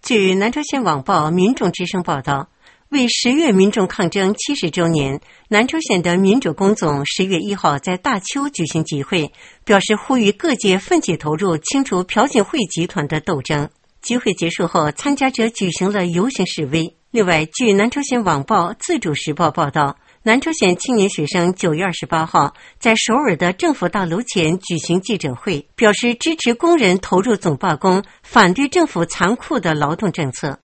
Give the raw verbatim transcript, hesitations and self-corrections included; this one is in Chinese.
据南朝鲜网报民众之声报道，为十月民众抗争七十周年，南朝鲜的民主工总十月一号在大邱举行集会，表示呼吁各界奋起投入清除朴槿惠集团的斗争。集会结束后，参加者举行了游行示威。另外，据南朝鲜网报自主时报报道，南朝鲜青年学生九月二十八号在首尔的政府大楼前举行记者会，表示支持工人投入总罢工，反对政府残酷的劳动政策。